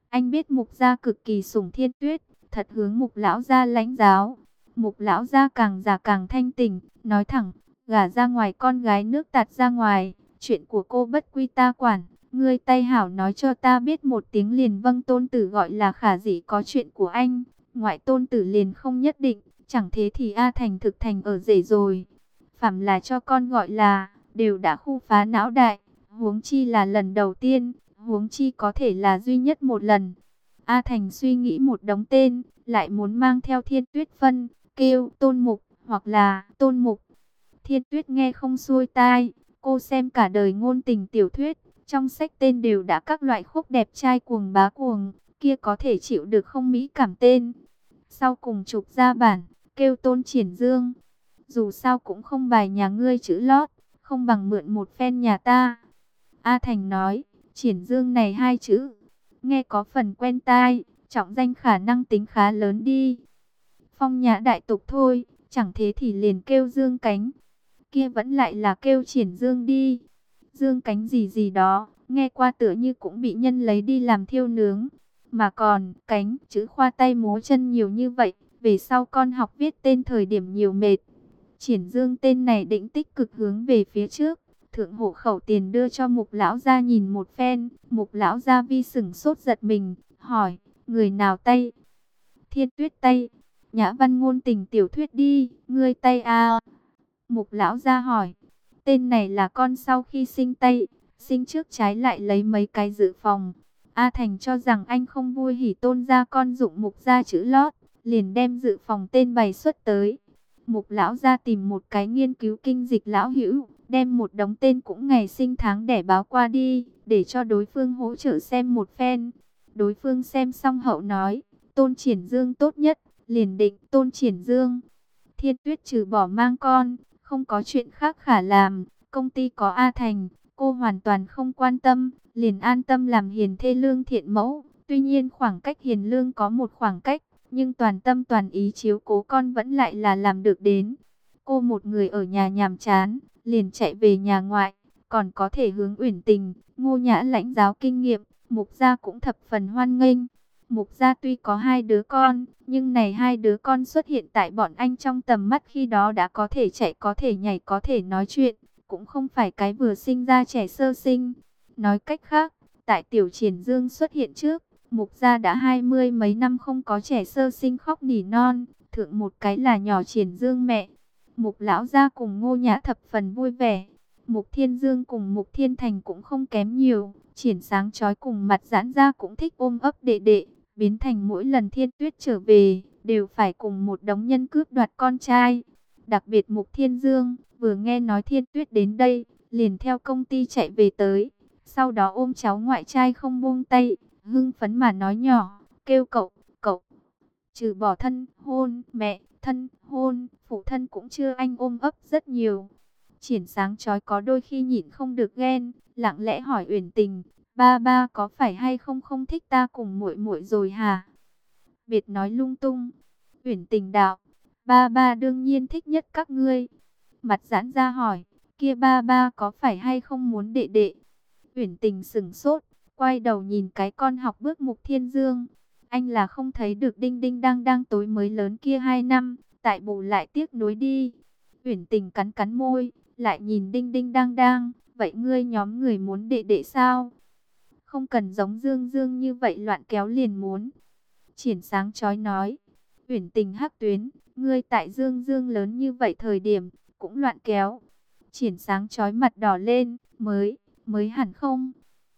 Anh biết Mục gia cực kỳ sủng Thiên Tuyết, thật hướng Mục lão gia lãnh giáo. Mục lão gia càng già càng thanh tỉnh, nói thẳng, gả ra ngoài con gái nước tạt ra ngoài, chuyện của cô bất quy ta quản. Ngươi tay hảo nói cho ta biết một tiếng liền vâng, tôn tử gọi là Khả Dĩ có chuyện của anh, ngoại tôn tử liền không nhất định, chẳng thế thì A Thành thực thành ở rể rồi. Phạm là cho con gọi là, đều đã khu phá não đại, huống chi là lần đầu tiên, huống chi có thể là duy nhất một lần. A Thành suy nghĩ một đống tên, lại muốn mang theo Thiên Tuyết phân, kêu Tôn Mục, hoặc là Tôn Mục. Thiên Tuyết nghe không xuôi tai, cô xem cả đời ngôn tình tiểu thuyết, trong sách tên đều đã các loại khúc đẹp trai cuồng bá cuồng, kia có thể chịu được không mỹ cảm tên. Sau cùng chụp ra bản, kêu Tôn Triển Dương. Dù sao cũng không bài nhà ngươi chữ lót, không bằng mượn một phen nhà ta. A Thành nói, Triển Dương này hai chữ, nghe có phần quen tai, trọng danh khả năng tính khá lớn đi. Phong nhã đại tục thôi, chẳng thế thì liền kêu Dương Cánh. Kia vẫn lại là kêu Triển Dương đi. Dương Cánh gì gì đó, nghe qua tựa như cũng bị nhân lấy đi làm thiêu nướng. Mà còn, cánh, chữ khoa tay múa chân nhiều như vậy, về sau con học viết tên thời điểm nhiều mệt. Triển Dương tên này định tích cực hướng về phía trước. Thượng hộ khẩu tiền đưa cho Mục lão gia nhìn một phen. Mục lão gia vi sửng sốt giật mình, hỏi, người nào tay? Thiên Tuyết tay. Nhã văn ngôn tình tiểu thuyết đi, ngươi tay à? Mục lão gia hỏi, tên này là con sau khi sinh tay, sinh trước trái lại lấy mấy cái dự phòng. A Thành cho rằng anh không vui hỉ tôn ra con dụng Mục gia chữ lót, liền đem dự phòng tên bày xuất tới. Mục lão gia tìm một cái nghiên cứu kinh dịch lão hữu, đem một đống tên cũng ngày sinh tháng đẻ báo qua đi, để cho đối phương hỗ trợ xem một phen. Đối phương xem xong hậu nói, Tôn Triển Dương tốt nhất, liền định Tôn Triển Dương. Thiên Tuyết trừ bỏ mang con, không có chuyện khác khả làm, công ty có A Thành, cô hoàn toàn không quan tâm, liền an tâm làm hiền thê lương thiện mẫu. Tuy nhiên khoảng cách hiền lương có một khoảng cách, nhưng toàn tâm toàn ý chiếu cố con vẫn lại là làm được đến. Cô một người ở nhà nhàm chán, liền chạy về nhà ngoại, còn có thể hướng Uyển Tình, Ngô Nhã lãnh giáo kinh nghiệm, Mục gia cũng thập phần hoan nghênh. Mục gia tuy có hai đứa con, nhưng này hai đứa con xuất hiện tại bọn anh trong tầm mắt khi đó đã có thể chạy, có thể nhảy, có thể nói chuyện, cũng không phải cái vừa sinh ra trẻ sơ sinh. Nói cách khác, tại Tiểu Triển Dương xuất hiện trước, Mục gia đã 20 mấy năm không có trẻ sơ sinh khóc nỉ non, thượng một cái là nhỏ Triển Dương mẹ. Mục lão gia cùng Ngô Nhã thập phần vui vẻ. Mục Thiên Dương cùng Mục Thiên Thành cũng không kém nhiều. Triển Sáng Chói cùng Mặt Giãn Ra cũng thích ôm ấp đệ đệ, biến thành mỗi lần Thiên Tuyết trở về, đều phải cùng một đống nhân cướp đoạt con trai. Đặc biệt Mục Thiên Dương, vừa nghe nói Thiên Tuyết đến đây, liền theo công ty chạy về tới. Sau đó ôm cháu ngoại trai không buông tay, hưng phấn mà nói nhỏ, kêu cậu, cậu. Trừ bỏ thân, hôn, mẹ, thân, hôn, phụ thân cũng chưa anh ôm ấp rất nhiều. Triển Sáng Chói có đôi khi nhịn không được ghen, lặng lẽ hỏi Uyển Tình, ba ba có phải hay không không thích ta cùng muội muội rồi hả? Biệt nói lung tung. Uyển Tình đạo, ba ba đương nhiên thích nhất các ngươi. Mặt Giãn Ra hỏi, kia ba ba có phải hay không muốn đệ đệ? Uyển Tình sững sốt, quay đầu nhìn cái con học bước Mục Thiên Dương. Anh là không thấy được đinh đinh đang đang tối mới lớn kia 2 năm, tại bù lại tiếc nuối đi. Uyển Tình cắn cắn môi, lại nhìn đinh đinh đang đang, vậy ngươi nhóm người muốn đệ đệ sao? Không cần giống Dương Dương như vậy loạn kéo liền muốn. Triển Sáng Chói nói, Uyển Tình hắc tuyến, ngươi tại Dương Dương lớn như vậy thời điểm, cũng loạn kéo. Triển Sáng Chói mặt đỏ lên, mới hẳn không?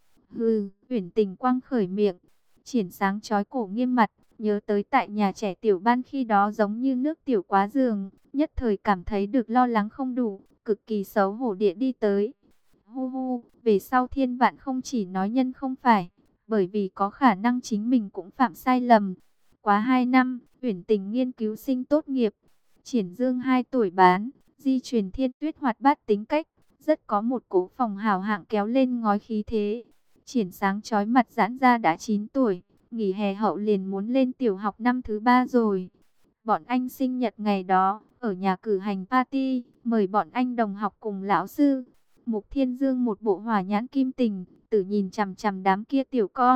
Hừ, Uyển Tình quăng khởi miệng. Triển Sáng Chói cổ nghiêm mặt, nhớ tới tại nhà trẻ tiểu ban khi đó giống như nước tiểu quá giường, nhất thời cảm thấy được lo lắng không đủ, cực kỳ xấu hổ địa đi tới. Hu hu, về sau thiên vạn không chỉ nói nhân không phải, bởi vì có khả năng chính mình cũng phạm sai lầm. Quá 2 năm, Uyển Tình nghiên cứu sinh tốt nghiệp. Triển Dương 2 tuổi bán, di truyền Thiên Tuyết hoạt bát tính cách, rất có một cỗ phòng hào hạng kéo lên ngói khí thế. Triển Sáng Chói Mặt Giãn Ra đã 9 tuổi, nghỉ hè hậu liền muốn lên tiểu học năm thứ 3 rồi. Bọn anh sinh nhật ngày đó, ở nhà cử hành party, mời bọn anh đồng học cùng lão sư. Mục Thiên Dương một bộ hỏa nhãn kim tình, tự nhìn chằm chằm đám kia tiểu con,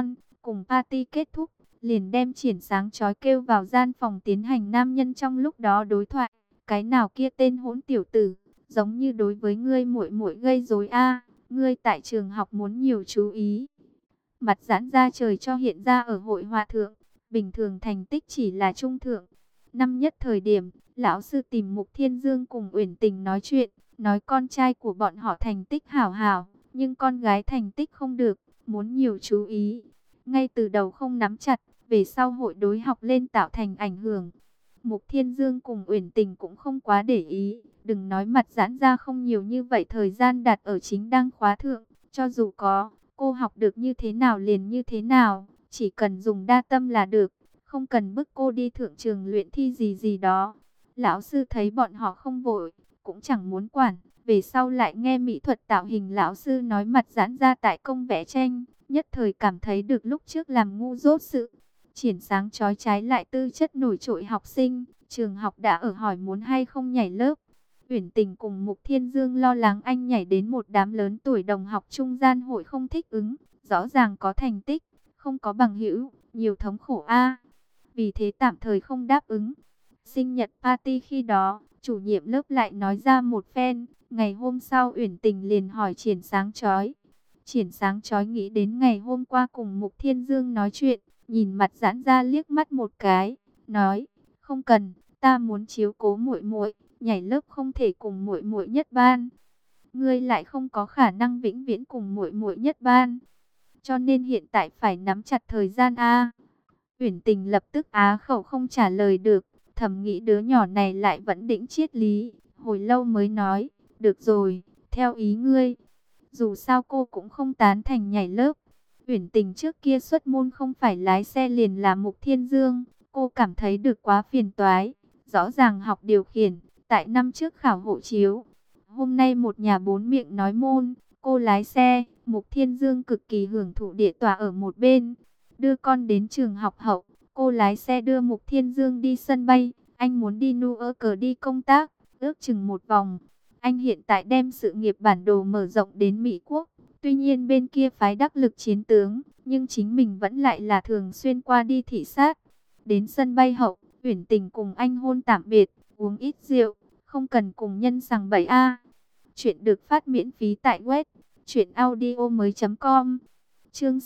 cùng party kết thúc, liền đem Triển Sáng Chói kêu vào gian phòng tiến hành nam nhân trong lúc đó đối thoại. Cái nào kia tên hỗn tiểu tử, giống như đối với ngươi muội muội gây rối a, ngươi tại trường học muốn nhiều chú ý. Mặt giãn ra trời cho hiện ra ở hội họa thượng, bình thường thành tích chỉ là trung thượng. Năm nhất thời điểm, lão sư tìm Mục Thiên Dương cùng Uyển Tình nói chuyện, nói con trai của bọn họ thành tích hảo hảo, nhưng con gái thành tích không được, muốn nhiều chú ý. Ngay từ đầu không nắm chặt, về sau hội đối học lên tạo thành ảnh hưởng. Mục Thiên Dương cùng Uyển Tình cũng không quá để ý, đừng nói mặt giãn ra không nhiều như vậy thời gian đặt ở chính đang khóa thượng, cho dù có, cô học được như thế nào liền như thế nào, chỉ cần dùng đa tâm là được, không cần bức cô đi thượng trường luyện thi gì gì đó. Lão sư thấy bọn họ không vội, cũng chẳng muốn quản, về sau lại nghe mỹ thuật tạo hình lão sư nói mặt giãn ra tại công vẽ tranh, nhất thời cảm thấy được lúc trước làm ngu dốt sự. Triển Sáng Chói trái lại tư chất nổi trội học sinh, trường học đã ở hỏi muốn hay không nhảy lớp. Uyển Tình cùng Mục Thiên Dương lo lắng anh nhảy đến một đám lớn tuổi đồng học trung gian hội không thích ứng, rõ ràng có thành tích, không có bằng hữu, nhiều thống khổ a. Vì thế tạm thời không đáp ứng. Sinh nhật party khi đó, chủ nhiệm lớp lại nói ra một phen, ngày hôm sau Uyển Tình liền hỏi Triển Sáng Chói. Triển Sáng Chói nghĩ đến ngày hôm qua cùng Mục Thiên Dương nói chuyện, nhìn mặt giãn ra liếc mắt một cái, nói: "Không cần, ta muốn chiếu cố muội muội, nhảy lớp không thể cùng muội muội nhất ban. Ngươi lại không có khả năng vĩnh viễn cùng muội muội nhất ban, cho nên hiện tại phải nắm chặt thời gian a." Uyển Tình lập tức á khẩu không trả lời được, thầm nghĩ đứa nhỏ này lại vẫn đĩnh triết lý, hồi lâu mới nói: "Được rồi, theo ý ngươi." Dù sao cô cũng không tán thành nhảy lớp. Uyển Tình trước kia xuất môn không phải lái xe liền là Mục Thiên Dương, cô cảm thấy được quá phiền toái. Rõ ràng học điều khiển, tại năm trước khảo hộ chiếu. Hôm nay một nhà bốn miệng nói môn, cô lái xe, Mục Thiên Dương cực kỳ hưởng thụ địa tòa ở một bên. Đưa con đến trường học hậu, cô lái xe đưa Mục Thiên Dương đi sân bay. Anh muốn đi Newark đi công tác, ước chừng một vòng. Anh hiện tại đem sự nghiệp bản đồ mở rộng đến Mỹ Quốc. Tuy nhiên bên kia phái đắc lực chiến tướng, nhưng chính mình vẫn lại là thường xuyên qua đi thị sát. Đến sân bay hậu, Uyển Tình cùng anh hôn tạm biệt, uống ít rượu, không cần cùng nhân sằng bậy a. Chuyện được phát miễn phí tại web truyệnaudiomoi.com. Chương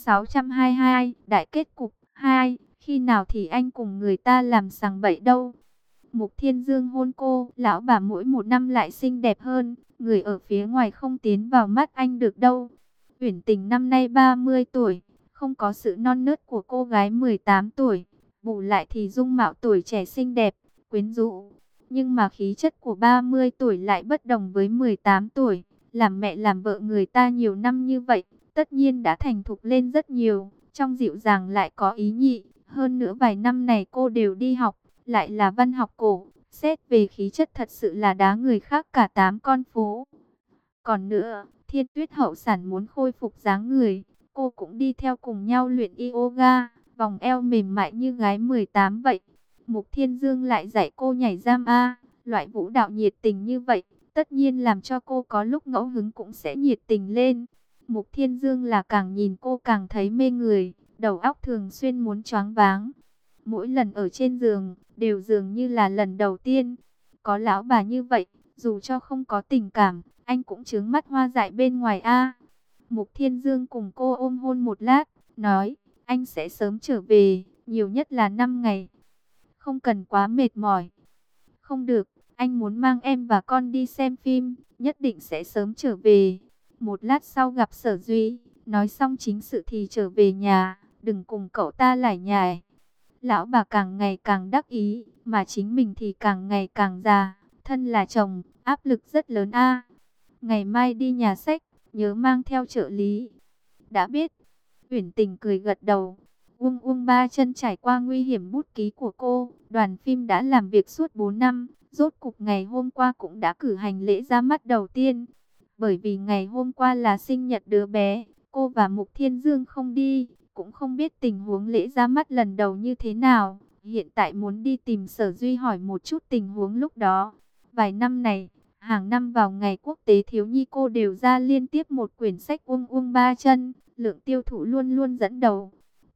622, đại kết cục 2, khi nào thì anh cùng người ta làm sằng bậy đâu? Mục Thiên Dương hôn cô, lão bà mỗi một năm lại xinh đẹp hơn, người ở phía ngoài không tiến vào mắt anh được đâu. Uyển Tình năm nay 30 tuổi, không có sự non nớt của cô gái 18 tuổi, bù lại thì dung mạo tuổi trẻ xinh đẹp, quyến rũ. Nhưng mà khí chất của 30 tuổi lại bất đồng với 18 tuổi, làm mẹ làm vợ người ta nhiều năm như vậy, tất nhiên đã thành thục lên rất nhiều, trong dịu dàng lại có ý nhị, hơn nữa vài năm này cô đều đi học, lại là văn học cổ, xét về khí chất thật sự là đá người khác cả 8 con phố. Còn nữa, Thiên Tuyết hậu sản muốn khôi phục dáng người, cô cũng đi theo cùng nhau luyện yoga, vòng eo mềm mại như gái 18 vậy. Mục Thiên Dương lại dạy cô nhảy giam a, loại vũ đạo nhiệt tình như vậy, tất nhiên làm cho cô có lúc ngẫu hứng cũng sẽ nhiệt tình lên. Mục Thiên Dương là càng nhìn cô càng thấy mê người, đầu óc thường xuyên muốn choáng váng. Mỗi lần ở trên giường, đều dường như là lần đầu tiên. Có lão bà như vậy, dù cho không có tình cảm, anh cũng chướng mắt hoa dại bên ngoài a. Mục Thiên Dương cùng cô ôm hôn một lát, nói, anh sẽ sớm trở về, nhiều nhất là 5 ngày. Không cần quá mệt mỏi. Không được, anh muốn mang em và con đi xem phim, nhất định sẽ sớm trở về. Một lát sau gặp Sở Duy, nói xong chính sự thì trở về nhà, đừng cùng cậu ta lải nhải. Lão bà càng ngày càng đắc ý, mà chính mình thì càng ngày càng già, thân là chồng, áp lực rất lớn a. Ngày mai đi nhà sách, nhớ mang theo trợ lý. Đã biết. Uyển Tình cười gật đầu. Uông Uông Ba Chân trải qua nguy hiểm bút ký của cô, đoàn phim đã làm việc suốt 4 năm, rốt cục ngày hôm qua cũng đã cử hành lễ ra mắt đầu tiên. Bởi vì ngày hôm qua là sinh nhật đứa bé, cô và Mục Thiên Dương không đi, cũng không biết tình huống lễ ra mắt lần đầu như thế nào. Hiện tại muốn đi tìm Sở Duy hỏi một chút tình huống lúc đó. Vài năm này, hàng năm vào ngày quốc tế thiếu nhi cô đều ra liên tiếp một quyển sách Uông Uông Ba Chân, lượng tiêu thụ luôn luôn dẫn đầu.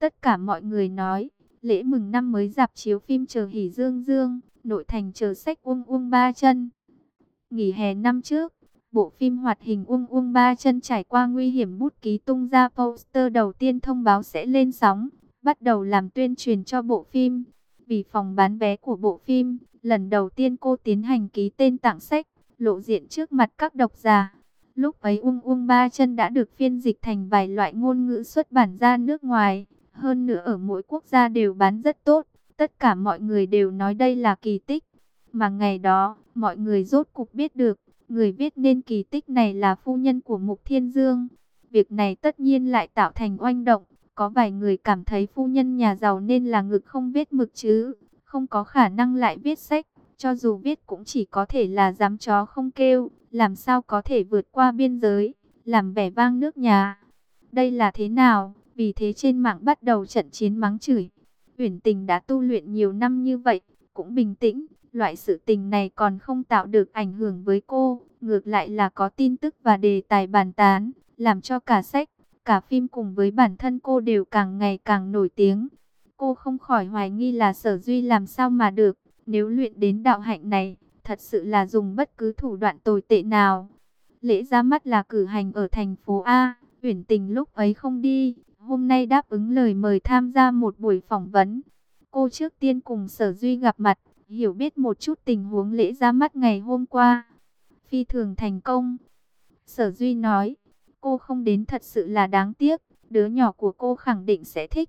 Tất cả mọi người nói, lễ mừng năm mới rạp chiếu phim chờ hỉ dương dương, nội thành chờ sách Uông Uông Ba Chân. Nghỉ hè năm trước, bộ phim hoạt hình Uông Uông Ba Chân trải qua nguy hiểm, bút ký tung ra poster đầu tiên thông báo sẽ lên sóng, bắt đầu làm tuyên truyền cho bộ phim. Vì phòng bán vé của bộ phim, lần đầu tiên cô tiến hành ký tên tặng sách, lộ diện trước mặt các độc giả. Lúc ấy Uông Uông Ba Chân đã được phiên dịch thành vài loại ngôn ngữ xuất bản ra nước ngoài, hơn nữa ở mỗi quốc gia đều bán rất tốt. Tất cả mọi người đều nói đây là kỳ tích. Mà ngày đó, mọi người rốt cục biết được, người viết nên kỳ tích này là phu nhân của Mục Thiên Dương. Việc này tất nhiên lại tạo thành oanh động. Có vài người cảm thấy phu nhân nhà giàu nên là ngực không viết mực chứ, không có khả năng lại viết sách. Cho dù viết cũng chỉ có thể là dám chó không kêu, làm sao có thể vượt qua biên giới, làm vẻ vang nước nhà. Đây là thế nào? Vì thế trên mạng bắt đầu trận chiến mắng chửi. Uyển Tình đã tu luyện nhiều năm như vậy, cũng bình tĩnh. Loại sự tình này còn không tạo được ảnh hưởng với cô, ngược lại là có tin tức và đề tài bàn tán, làm cho cả sách, cả phim cùng với bản thân cô đều càng ngày càng nổi tiếng. Cô không khỏi hoài nghi là Sở Duy làm sao mà được, nếu luyện đến đạo hạnh này, thật sự là dùng bất cứ thủ đoạn tồi tệ nào. Lễ ra mắt là cử hành ở thành phố A, Uyển Tình lúc ấy không đi, hôm nay đáp ứng lời mời tham gia một buổi phỏng vấn. Cô trước tiên cùng Sở Duy gặp mặt, hiểu biết một chút tình huống lễ ra mắt ngày hôm qua. Phi thường thành công. Sở Duy nói, cô không đến thật sự là đáng tiếc, đứa nhỏ của cô khẳng định sẽ thích.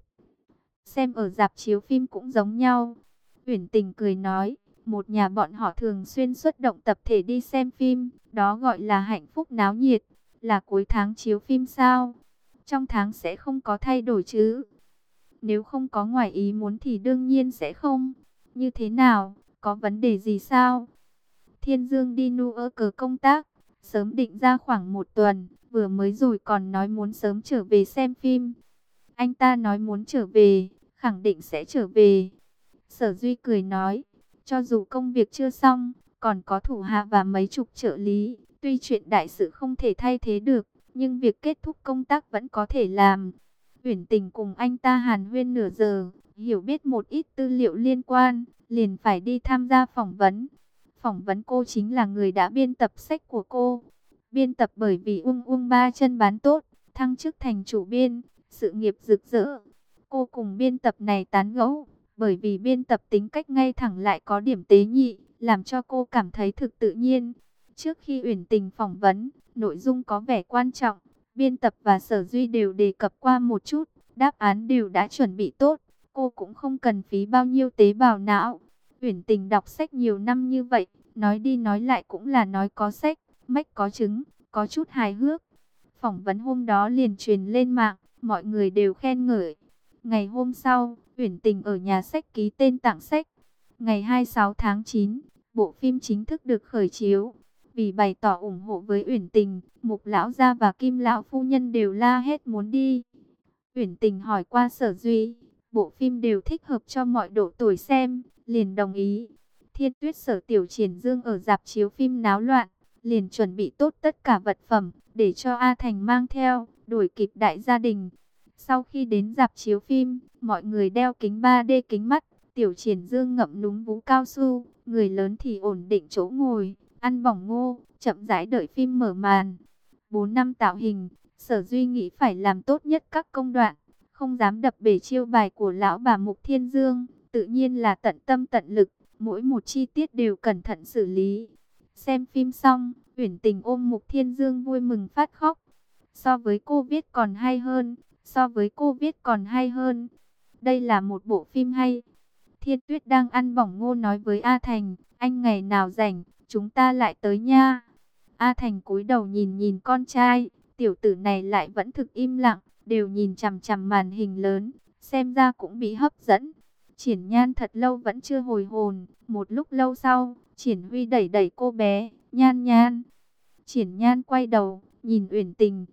Xem ở rạp chiếu phim cũng giống nhau. Uyển Tình cười nói, một nhà bọn họ thường xuyên xuất động tập thể đi xem phim, đó gọi là hạnh phúc náo nhiệt. Là cuối tháng chiếu phim sao? Trong tháng sẽ không có thay đổi chứ? Nếu không có ngoài ý muốn thì đương nhiên sẽ không. Như thế nào? Có vấn đề gì sao? Thiên Dương đi nu ơ cờ công tác, sớm định ra khoảng 1 tuần, vừa mới rồi còn nói muốn sớm trở về xem phim. Anh ta nói muốn trở về, khẳng định sẽ trở về. Sở Duy cười nói, cho dù công việc chưa xong, còn có thủ hạ và mấy chục trợ lý, tuy chuyện đại sự không thể thay thế được, nhưng việc kết thúc công tác vẫn có thể làm. Uyển Tình cùng anh ta hàn huyên nửa giờ, hiểu biết một ít tư liệu liên quan, liền phải đi tham gia phỏng vấn. Phỏng vấn cô chính là người đã biên tập sách của cô. Biên tập bởi vì Uông Uông Ba Chân bán tốt, thăng chức thành chủ biên, sự nghiệp rực rỡ. Cô cùng biên tập này tán gẫu, bởi vì biên tập tính cách ngay thẳng lại có điểm tế nhị, làm cho cô cảm thấy thực tự nhiên. Trước khi Uyển Tình phỏng vấn, nội dung có vẻ quan trọng, biên tập và Sở Duy đều đề cập qua một chút, đáp án đều đã chuẩn bị tốt, cô cũng không cần phí bao nhiêu tế bào não. Uyển Tình đọc sách nhiều năm như vậy, nói đi nói lại cũng là nói có sách, mách có chứng, có chút hài hước. Phỏng vấn hôm đó liền truyền lên mạng, mọi người đều khen ngợi. Ngày hôm sau, Uyển Tình ở nhà sách ký tên tặng sách. Ngày 26 tháng 9, bộ phim chính thức được khởi chiếu. Vì bày tỏ ủng hộ với Uyển Tình, Mục lão gia và Kim lão phu nhân đều la hét muốn đi. Uyển Tình hỏi qua Sở Duy, bộ phim đều thích hợp cho mọi độ tuổi xem, liền đồng ý. Thiên Tuyết Sở Tiểu Triển Dương ở rạp chiếu phim náo loạn, liền chuẩn bị tốt tất cả vật phẩm để cho A Thành mang theo, đuổi kịp đại gia đình. Sau khi đến rạp chiếu phim, mọi người đeo kính 3D kính mắt, Tiểu Triển Dương ngậm núm vú cao su, người lớn thì ổn định chỗ ngồi, ăn bỏng ngô, chậm rãi đợi phim mở màn. 4 năm tạo hình, Sở Duy nghĩ phải làm tốt nhất các công đoạn, không dám đập bể chiêu bài của lão bà Mục Thiên Dương, tự nhiên là tận tâm tận lực, mỗi một chi tiết đều cẩn thận xử lý. Xem phim xong, Uyển Tình ôm Mục Thiên Dương vui mừng phát khóc. So với cô viết còn hay hơn, so với cô viết còn hay hơn. Đây là một bộ phim hay. Thiên Tuyết đang ăn bỏng ngô nói với A Thành, anh ngày nào rảnh, chúng ta lại tới nha. A Thành cúi đầu nhìn nhìn con trai, tiểu tử này lại vẫn thực im lặng, đều nhìn chằm chằm màn hình lớn, xem ra cũng bị hấp dẫn. Triển Nhan thật lâu vẫn chưa hồi hồn, một lúc lâu sau, Triển Huy đẩy đẩy cô bé, Nhan Nhan. Triển Nhan quay đầu, nhìn Uyển Tình,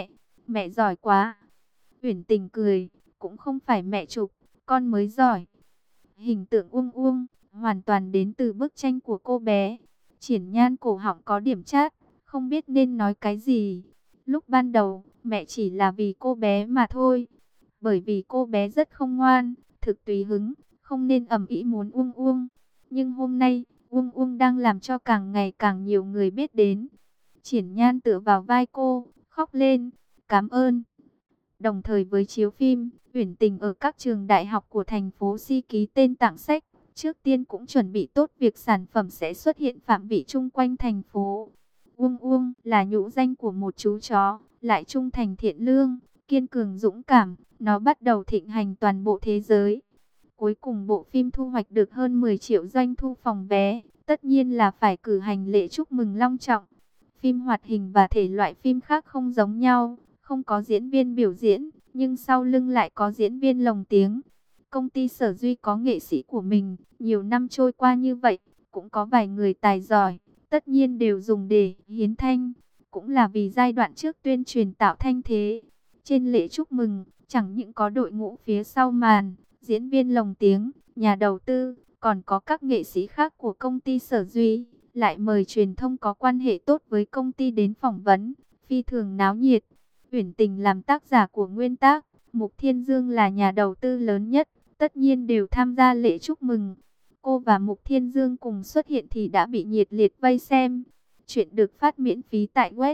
mẹ giỏi quá. Uyển Tình cười, cũng không phải mẹ chụp, con mới giỏi. Hình tượng Uông Uông, hoàn toàn đến từ bức tranh của cô bé. Triển Nhan cổ họng có điểm chát, không biết nên nói cái gì. Lúc ban đầu, mẹ chỉ là vì cô bé mà thôi. bởi vì cô bé rất không ngoan, thực tùy hứng, không nên ầm ĩ muốn Uông Uông. Nhưng hôm nay, Uông Uông đang làm cho càng ngày càng nhiều người biết đến. Triển Nhan tựa vào vai cô, khóc lên, cảm ơn. Đồng thời với chiếu phim, Uyển Tình ở các trường đại học của thành phố Si ký tên tặng sách. Trước tiên cũng chuẩn bị tốt việc sản phẩm sẽ xuất hiện phạm vị chung quanh thành phố. Uông Uông là nhũ danh của một chú chó, lại trung thành thiện lương, kiên cường dũng cảm. Nó bắt đầu thịnh hành toàn bộ thế giới. Cuối cùng bộ phim thu hoạch được hơn 10 triệu doanh thu phòng vé. Tất nhiên là phải cử hành lễ chúc mừng long trọng. Phim hoạt hình và thể loại phim khác không giống nhau, không có diễn viên biểu diễn, nhưng sau lưng lại có diễn viên lồng tiếng. Công ty Sở Duy có nghệ sĩ của mình, nhiều năm trôi qua như vậy, cũng có vài người tài giỏi, tất nhiên đều dùng để hiến thanh, cũng là vì giai đoạn trước tuyên truyền tạo thanh thế. Trên lễ chúc mừng, chẳng những có đội ngũ phía sau màn, diễn viên lồng tiếng, nhà đầu tư, còn có các nghệ sĩ khác của công ty Sở Duy, lại mời truyền thông có quan hệ tốt với công ty đến phỏng vấn, phi thường náo nhiệt. Uyển Tình làm tác giả của nguyên tác, Mục Thiên Dương là nhà đầu tư lớn nhất, tất nhiên đều tham gia lễ chúc mừng. Cô và Mục Thiên Dương cùng xuất hiện thì đã bị nhiệt liệt vây xem. Chuyện được phát miễn phí tại web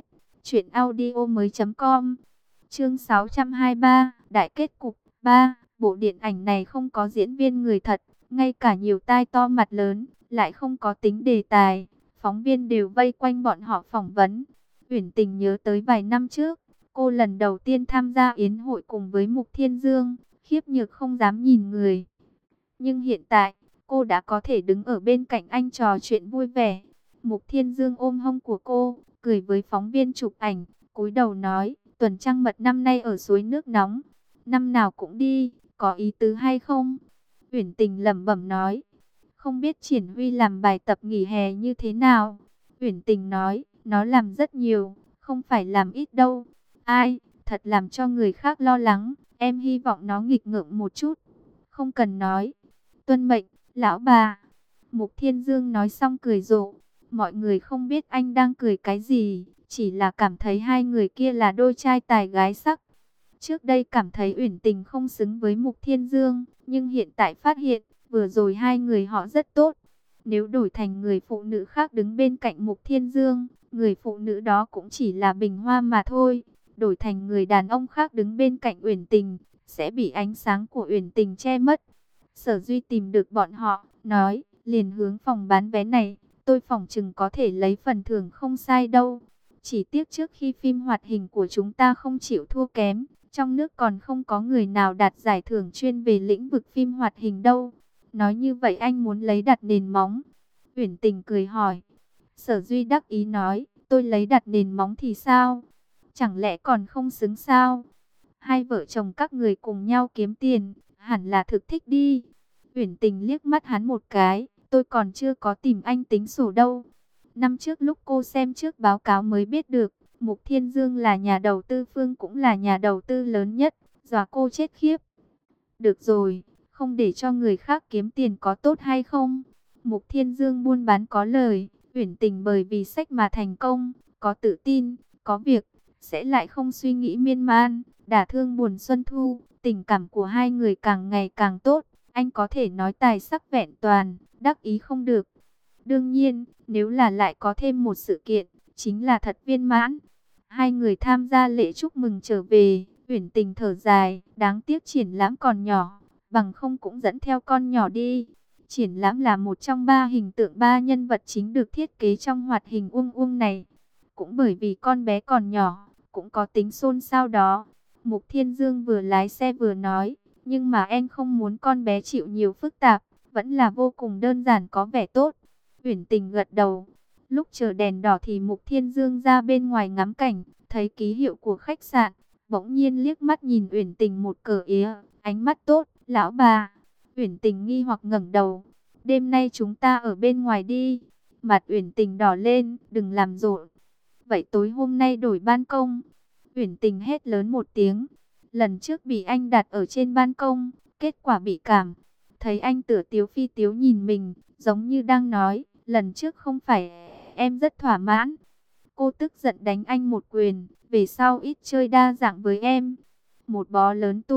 truyệnaudiomoi.com. Chương 623, Đại kết cục 3. Bộ điện ảnh này không có diễn viên người thật, ngay cả nhiều tai to mặt lớn, lại không có tính đề tài. Phóng viên đều vây quanh bọn họ phỏng vấn. Uyển Tình nhớ tới vài năm trước, cô lần đầu tiên tham gia yến hội cùng với Mục Thiên Dương, khiếp nhược không dám nhìn người. Nhưng hiện tại, cô đã có thể đứng ở bên cạnh anh trò chuyện vui vẻ. Mục Thiên Dương ôm hông của cô, cười với phóng viên chụp ảnh, cúi đầu nói, tuần trăng mật năm nay ở suối nước nóng, năm nào cũng đi, có ý tứ hay không? Uyển Tình lẩm bẩm nói, không biết Triển Huy làm bài tập nghỉ hè như thế nào? Uyển Tình nói, nó làm rất nhiều, không phải làm ít đâu. Ai, thật làm cho người khác lo lắng, em hy vọng nó nghịch ngợm một chút. Không cần nói. Tuân mệnh, lão bà. Mục Thiên Dương nói xong cười rộ. Mọi người không biết anh đang cười cái gì, chỉ là cảm thấy hai người kia là đôi trai tài gái sắc. Trước đây cảm thấy Uyển Tình không xứng với Mục Thiên Dương, nhưng hiện tại phát hiện, vừa rồi hai người họ rất tốt. Nếu đổi thành người phụ nữ khác đứng bên cạnh Mục Thiên Dương, người phụ nữ đó cũng chỉ là bình hoa mà thôi. Đổi thành người đàn ông khác đứng bên cạnh Uyển Tình, sẽ bị ánh sáng của Uyển Tình che mất. Sở Duy tìm được bọn họ, nói, liền hướng phòng bán vé này, tôi phỏng chừng có thể lấy phần thưởng không sai đâu. Chỉ tiếc trước khi phim hoạt hình của chúng ta không chịu thua kém, trong nước còn không có người nào đạt giải thưởng chuyên về lĩnh vực phim hoạt hình đâu. Nói như vậy anh muốn lấy đặt nền móng. Uyển Tình cười hỏi. Sở Duy đắc ý nói, tôi lấy đặt nền móng thì sao? Chẳng lẽ còn không xứng sao? Hai vợ chồng các người cùng nhau kiếm tiền, hẳn là thực thích đi. Uyển Tình liếc mắt hắn một cái, tôi còn chưa có tìm anh tính sổ đâu. Năm trước lúc cô xem trước báo cáo mới biết được, Mục Thiên Dương là nhà đầu tư phương cũng là nhà đầu tư lớn nhất, dọa cô chết khiếp. Được rồi, không để cho người khác kiếm tiền có tốt hay không? Mục Thiên Dương buôn bán có lời, Uyển Tình bởi vì sách mà thành công, có tự tin, có việc, sẽ lại không suy nghĩ miên man, đả thương buồn xuân thu, tình cảm của hai người càng ngày càng tốt, anh có thể nói tài sắc vẹn toàn, đắc ý không được. Đương nhiên, nếu là lại có thêm một sự kiện, chính là thật viên mãn. Hai người tham gia lễ chúc mừng trở về, Uyển Tình thở dài, đáng tiếc Triển Lãm còn nhỏ, bằng không cũng dẫn theo con nhỏ đi. Triển Lãm là một trong ba hình tượng ba nhân vật chính được thiết kế trong hoạt hình Uông Uông này. Cũng bởi vì con bé còn nhỏ, cũng có tính xôn xao đó. Mục Thiên Dương vừa lái xe vừa nói, nhưng mà em không muốn con bé chịu nhiều phức tạp, vẫn là vô cùng đơn giản có vẻ tốt. Uyển Tình gật đầu. Lúc chờ đèn đỏ thì Mục Thiên Dương ra bên ngoài ngắm cảnh, thấy ký hiệu của khách sạn, bỗng nhiên liếc mắt nhìn Uyển Tình một cờ ía, ánh mắt tốt, lão bà. Uyển Tình nghi hoặc ngẩng đầu. Đêm nay chúng ta ở bên ngoài đi. Mặt Uyển Tình đỏ lên, đừng làm rộn. Vậy tối hôm nay đổi ban công. Uyển Tình hét lớn một tiếng. Lần trước bị anh đặt ở trên ban công, kết quả bị cảm. Thấy anh tựa tiếu phi tiếu nhìn mình, giống như đang nói, lần trước không phải em rất thỏa mãn. Cô tức giận đánh anh một quyền, về sau ít chơi đa dạng với em. Một bó lớn tuổi,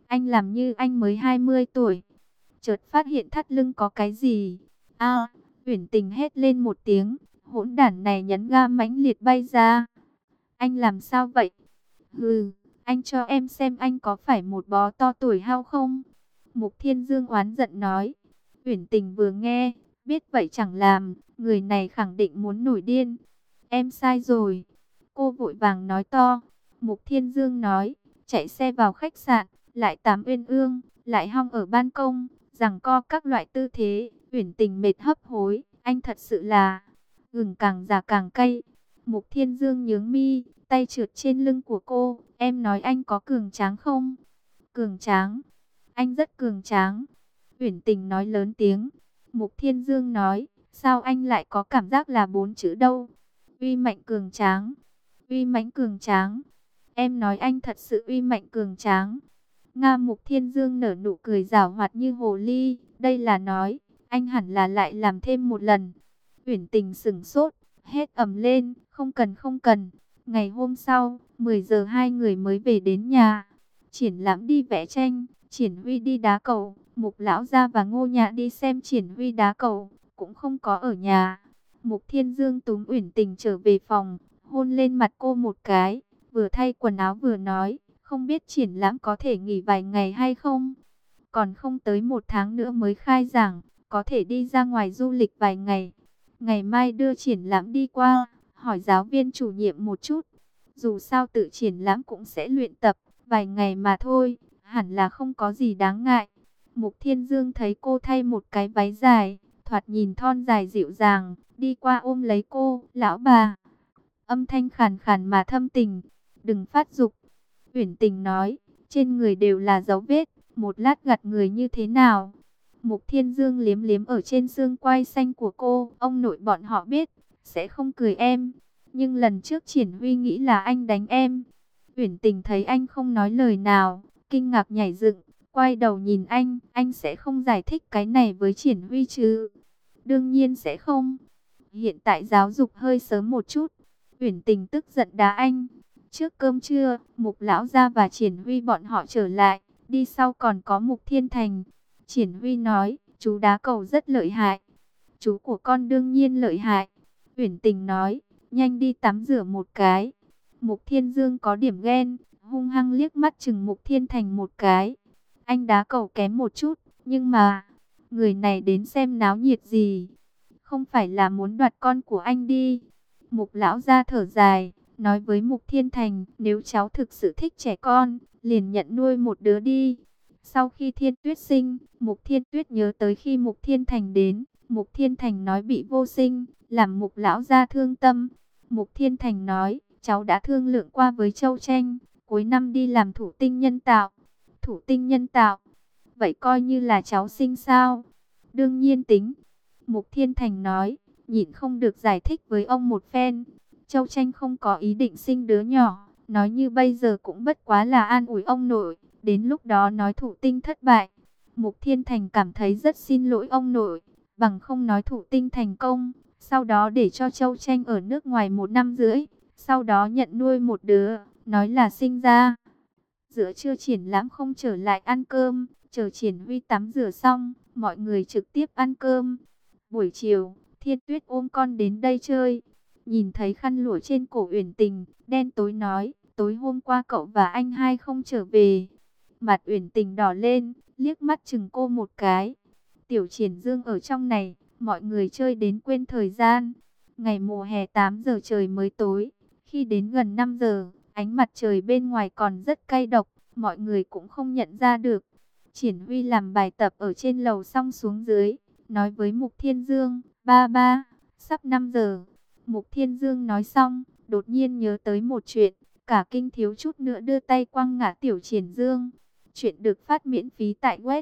Anh làm như anh mới 20 tuổi. Chợt phát hiện thắt lưng có cái gì. A, Uyển Tình hét lên một tiếng, hỗn đản này nhấn ga mãnh liệt bay ra. Anh làm sao vậy? Hừ, anh cho em xem anh có phải một bó to tuổi hao không? Mục Thiên Dương oán giận nói. Uyển Tình vừa nghe, biết vậy chẳng làm, người này khẳng định muốn nổi điên. Em sai rồi. Cô vội vàng nói to. Mục Thiên Dương nói, chạy xe vào khách sạn, lại tắm uyên ương, lại hong ở ban công, giằng co các loại tư thế. Uyển Tình mệt hấp hối, anh thật sự là gừng càng già càng cay. Mục Thiên Dương nhướng mi, tay trượt trên lưng của cô. Em nói anh có cường tráng không? Cường tráng? Anh rất cường tráng. Uyển Tình nói lớn tiếng. Mục Thiên Dương nói, sao anh lại có cảm giác là 4 chữ đâu? Uy mạnh cường tráng. Uy mãnh cường tráng. Em nói anh thật sự uy mạnh cường tráng. Nga. Mục Thiên Dương nở nụ cười giảo hoạt như hồ ly. Đây là nói, anh hẳn là lại làm thêm một lần. Uyển Tình sững sốt, hét ầm lên, không cần không cần. Ngày hôm sau, 10 giờ hai người mới về đến nhà. Triển Lãm đi vẽ tranh, Triển Huy đi đá cầu, Mục Lão Gia và Ngô Nhã đi xem Triển Huy đá cầu, cũng không có ở nhà. Mục Thiên Dương túm Uyển Tình trở về phòng, hôn lên mặt cô một cái, vừa thay quần áo vừa nói, không biết Triển Lãm có thể nghỉ vài ngày hay không? Còn không tới 1 tháng nữa mới khai giảng, có thể đi ra ngoài du lịch vài ngày. Ngày mai đưa Triển Lãm đi qua, hỏi giáo viên chủ nhiệm một chút. Dù sao tự Triển Lãm cũng sẽ luyện tập, vài ngày mà thôi, hẳn là không có gì đáng ngại. Mục Thiên Dương thấy cô thay một cái váy dài, thoạt nhìn thon dài dịu dàng, đi qua ôm lấy cô, lão bà. Âm thanh khàn khàn mà thâm tình, đừng phát dục. Uyển Tình nói, trên người đều là dấu vết, một lát gặt người như thế nào? Mục Thiên Dương liếm liếm ở trên xương quai xanh của cô, ông nội bọn họ biết, sẽ không cười em. Nhưng lần trước Triển Huy nghĩ là anh đánh em. Uyển Tình thấy anh không nói lời nào, kinh ngạc nhảy dựng, quay đầu nhìn anh sẽ không giải thích cái này với Triển Huy chứ? Đương nhiên sẽ không. Hiện tại giáo dục hơi sớm một chút. Uyển Tình tức giận đá anh. Trước cơm trưa, Mục Lão Gia và Triển Huy bọn họ trở lại, đi sau còn có Mục Thiên Thành. Triển Huy nói, chú đá cầu rất lợi hại. Chú của con đương nhiên lợi hại. Uyển Tình nói, nhanh đi tắm rửa một cái. Mục Thiên Dương có điểm ghen, hung hăng liếc mắt chừng Mục Thiên Thành một cái. Anh đá cầu kém một chút, nhưng mà, người này đến xem náo nhiệt gì? Không phải là muốn đoạt con của anh đi. Mục Lão Gia thở dài, nói với Mục Thiên Thành, nếu cháu thực sự thích trẻ con, liền nhận nuôi một đứa đi. Sau khi Thiên Tuyết sinh, Mục Thiên Tuyết nhớ tới khi Mục Thiên Thành đến. Mục Thiên Thành nói bị vô sinh, làm Mục Lão Gia thương tâm. Mục Thiên Thành nói, cháu đã thương lượng qua với Châu Tranh, cuối năm đi làm thụ tinh nhân tạo. Thụ tinh nhân tạo, vậy coi như là cháu sinh sao? Đương nhiên tính. Mục Thiên Thành nói, nhịn không được giải thích với ông một phen. Châu Tranh không có ý định sinh đứa nhỏ, nói như bây giờ cũng bất quá là an ủi ông nội. Đến lúc đó nói thụ tinh thất bại, Mục Thiên Thành cảm thấy rất xin lỗi ông nội, bằng không nói thụ tinh thành công, sau đó để cho Châu Tranh ở nước ngoài 1 năm rưỡi, sau đó nhận nuôi một đứa, nói là sinh ra. Giữa trưa Triển Lãm không trở lại ăn cơm, chờ Triển Huy tắm rửa xong, mọi người trực tiếp ăn cơm. Buổi chiều, Thiên Tuyết ôm con đến đây chơi, nhìn thấy khăn lụa trên cổ Uyển Tình, đen tối nói, tối hôm qua cậu và anh hai không trở về. Mặt Uyển Tình đỏ lên, liếc mắt chừng cô một cái. Tiểu Triển Dương ở trong này, mọi người chơi đến quên thời gian. Ngày mùa hè 8 giờ trời mới tối, khi đến gần 5 giờ, ánh mặt trời bên ngoài còn rất cay độc, mọi người cũng không nhận ra được. Triển Huy làm bài tập ở trên lầu xong xuống dưới, nói với Mục Thiên Dương, ba ba, sắp 5 giờ. Mục Thiên Dương nói xong, đột nhiên nhớ tới một chuyện, cả kinh thiếu chút nữa đưa tay quăng ngã Tiểu Triển Dương. Chuyện được phát miễn phí tại web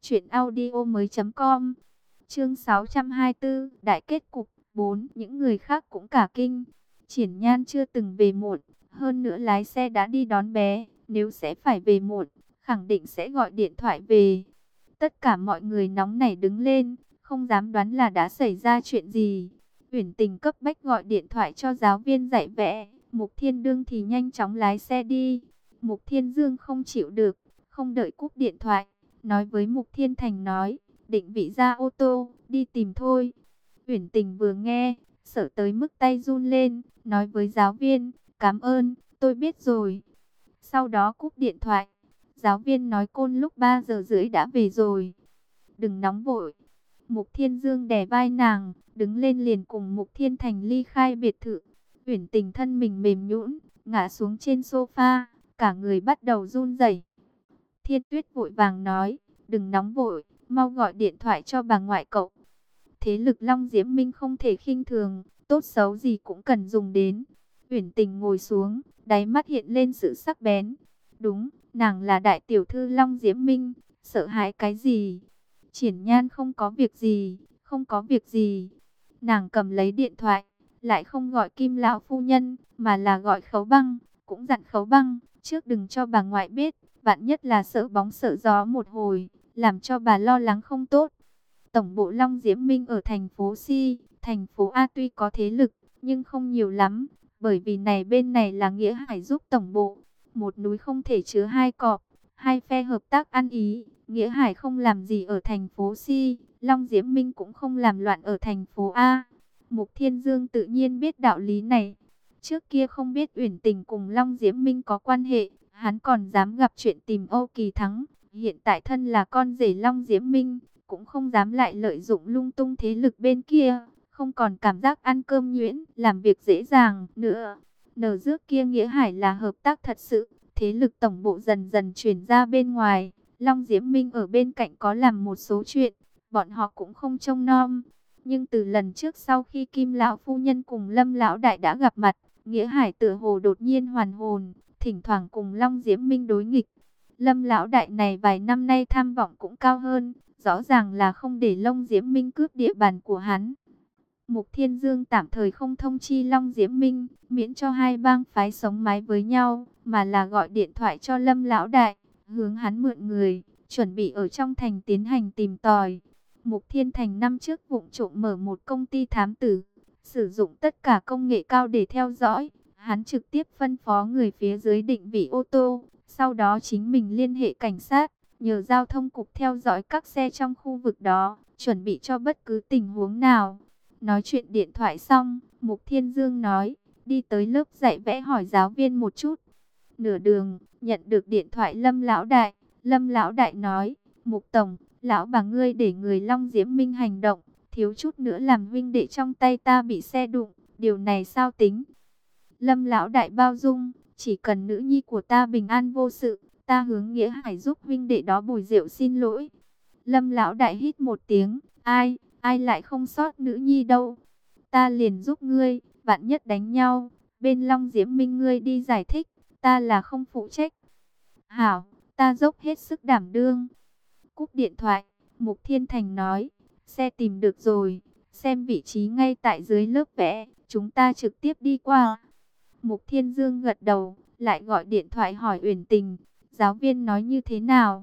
truyệnaudiomoi.com. Chương 624, đại kết cục 4, những người khác cũng cả kinh. Triển Nhan chưa từng về muộn, hơn nữa lái xe đã đi đón bé, nếu sẽ phải về muộn, khẳng định sẽ gọi điện thoại về. Tất cả mọi người nóng nảy đứng lên, không dám đoán là đã xảy ra chuyện gì. Uyển Tình cấp bách gọi điện thoại cho giáo viên dạy vẽ, Mục Thiên Đương thì nhanh chóng lái xe đi. Mục Thiên Dương không chịu được, không đợi cúp điện thoại, nói với Mục Thiên Thành nói, định vị ra ô tô, đi tìm thôi. Uyển Tình vừa nghe, sợ tới mức tay run lên, nói với giáo viên, cảm ơn, tôi biết rồi. Sau đó cúp điện thoại, giáo viên nói Côn lúc 3 giờ rưỡi đã về rồi. Đừng nóng vội. Mục Thiên Dương đè vai nàng, đứng lên liền cùng Mục Thiên Thành ly khai biệt thự. Uyển Tình thân mình mềm nhũn, ngã xuống trên sofa, cả người bắt đầu run rẩy. Thiên Tuyết vội vàng nói, đừng nóng vội, mau gọi điện thoại cho bà ngoại cậu. Thế lực Long Diễm Minh không thể khinh thường, tốt xấu gì cũng cần dùng đến. Uyển Tình ngồi xuống, đáy mắt hiện lên sự sắc bén. Đúng, nàng là đại tiểu thư Long Diễm Minh, sợ hãi cái gì? Triển Nhan không có việc gì, không có việc gì. Nàng cầm lấy điện thoại, lại không gọi Kim lão phu nhân, mà là gọi Khấu Băng, cũng dặn Khấu Băng, trước đừng cho bà ngoại biết, vạn nhất là sợ bóng sợ gió một hồi, làm cho bà lo lắng không tốt. Tổng bộ Long Diễm Minh ở thành phố Si, thành phố A tuy có thế lực, nhưng không nhiều lắm, bởi vì này bên này là Nghĩa Hải giúp tổng bộ. Một núi không thể chứa hai cọp, hai phe hợp tác ăn ý. Nghĩa Hải không làm gì ở thành phố Si, Long Diễm Minh cũng không làm loạn ở thành phố A. Mục Thiên Dương tự nhiên biết đạo lý này. Trước kia không biết Uyển Tình cùng Long Diễm Minh có quan hệ, hắn còn dám gặp chuyện tìm Âu Kỳ Thắng. Hiện tại thân là con rể Long Diễm Minh, cũng không dám lại lợi dụng lung tung thế lực bên kia, không còn cảm giác ăn cơm nhuyễn, làm việc dễ dàng nữa. Nờ rước kia Nghĩa Hải là hợp tác thật sự, thế lực tổng bộ dần dần chuyển ra bên ngoài. Long Diễm Minh ở bên cạnh có làm một số chuyện, bọn họ cũng không trông nom. Nhưng từ lần trước sau khi Kim lão phu nhân cùng Lâm lão đại đã gặp mặt, Nghĩa Hải tựa hồ đột nhiên hoàn hồn, thỉnh thoảng cùng Long Diễm Minh đối nghịch. Lâm lão đại này vài năm nay tham vọng cũng cao hơn, rõ ràng là không để Long Diễm Minh cướp địa bàn của hắn. Mục Thiên Dương tạm thời không thông chi Long Diễm Minh, miễn cho hai bang phái sống mái với nhau, mà là gọi điện thoại cho Lâm lão đại, hướng hắn mượn người, chuẩn bị ở trong thành tiến hành tìm tòi. Mục Thiên Thành năm trước vụng trộm mở một công ty thám tử, sử dụng tất cả công nghệ cao để theo dõi. Hắn trực tiếp phân phó người phía dưới định vị ô tô, sau đó chính mình liên hệ cảnh sát, nhờ giao thông cục theo dõi các xe trong khu vực đó, chuẩn bị cho bất cứ tình huống nào. Nói chuyện điện thoại xong, Mục Thiên Dương nói, đi tới lớp dạy vẽ hỏi giáo viên một chút. Nửa đường, nhận được điện thoại Lâm lão đại. Lâm lão đại nói, Mục Tổng, lão bà ngươi để người Long Diễm Minh hành động, thiếu chút nữa làm huynh đệ trong tay ta bị xe đụng, điều này sao tính? Lâm lão đại bao dung, chỉ cần nữ nhi của ta bình an vô sự, ta hướng Nghĩa Hải giúp huynh đệ đó bồi rượu xin lỗi. Lâm lão đại hít một tiếng, ai lại không sót nữ nhi đâu. Ta liền giúp ngươi, vạn nhất đánh nhau, bên Long Diễm Minh ngươi đi giải thích, ta là không phụ trách. Hảo, ta dốc hết sức đảm đương. Cúp điện thoại, Mục Thiên Thành nói, xe tìm được rồi, xem vị trí ngay tại dưới lớp vẽ, chúng ta trực tiếp đi qua. Mục Thiên Dương gật đầu, lại gọi điện thoại hỏi Uyển Tình, giáo viên nói như thế nào?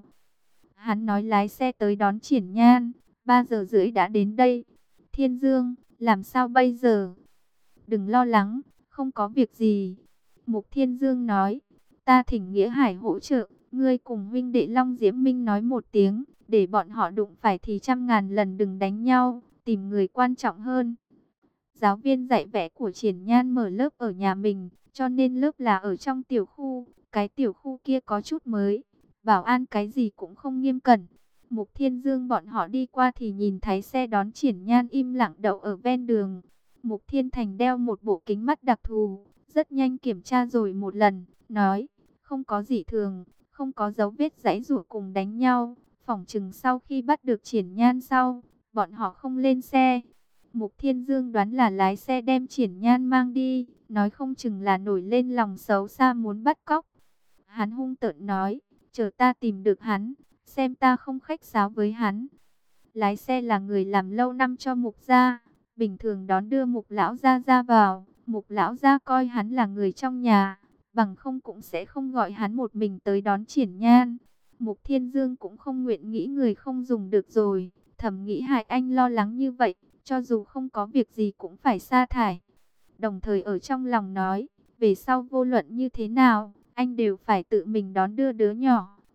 Hắn nói lái xe tới đón Triển Nhan, 3 giờ rưỡi đã đến đây. Thiên Dương, làm sao bây giờ? Đừng lo lắng, không có việc gì. Mục Thiên Dương nói, ta thỉnh Nghĩa Hải hỗ trợ, ngươi cùng huynh đệ Long Diễm Minh nói một tiếng, để bọn họ đụng phải thì 100.000 lần đừng đánh nhau, tìm người quan trọng hơn. Giáo viên dạy vẽ của Triển Nhan mở lớp ở nhà mình, cho nên lớp là ở trong tiểu khu. Cái tiểu khu kia có chút mới, bảo an cái gì cũng không nghiêm cẩn. Mục Thiên Dương bọn họ đi qua thì nhìn thấy xe đón Triển Nhan im lặng đậu ở ven đường. Mục Thiên Thành đeo một bộ kính mắt đặc thù, rất nhanh kiểm tra rồi một lần, nói, không có gì thường, không có dấu vết giãy giụa cùng đánh nhau. Phỏng chừng sau khi bắt được Triển Nhan sau, bọn họ không lên xe. Mục Thiên Dương đoán là lái xe đem Triển Nhan mang đi, nói không chừng là nổi lên lòng xấu xa muốn bắt cóc. Hắn hung tợn nói, chờ ta tìm được hắn, xem ta không khách sáo với hắn. Lái xe là người làm lâu năm cho Mục gia, bình thường đón đưa Mục lão gia ra vào. Mục lão gia coi hắn là người trong nhà, bằng không cũng sẽ không gọi hắn một mình tới đón Triển Nhan. Mục Thiên Dương cũng không nguyện nghĩ người không dùng được rồi, thầm nghĩ hại anh lo lắng như vậy, cho dù không có việc gì cũng phải sa thải. Đồng thời ở trong lòng nói, về sau vô luận như thế nào, anh đều phải tự mình đón đưa đứa nhỏ,